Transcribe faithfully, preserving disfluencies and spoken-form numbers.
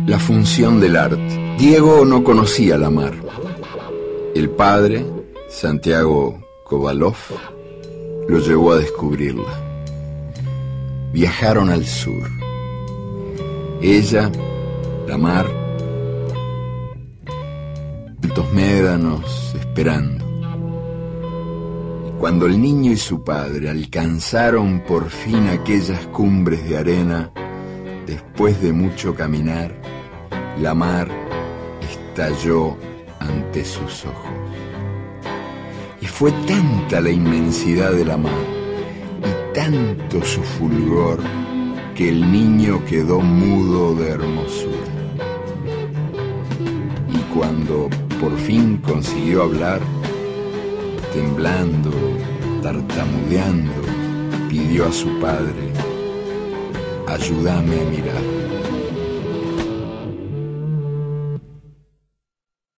La función del arte. Diego no conocía la mar. El padre, Santiago Kovalov, lo llevó a descubrirla. Viajaron al sur. Ella, la mar, tantos médanos esperando. Y cuando el niño y su padre alcanzaron por fin aquellas cumbres de arena, después de mucho caminar, la mar estalló ante sus ojos. Y fue tanta la inmensidad de la mar y tanto su fulgor que el niño quedó mudo de hermosura. Y cuando por fin consiguió hablar, temblando, tartamudeando, pidió a su padre: ayúdame a mirar.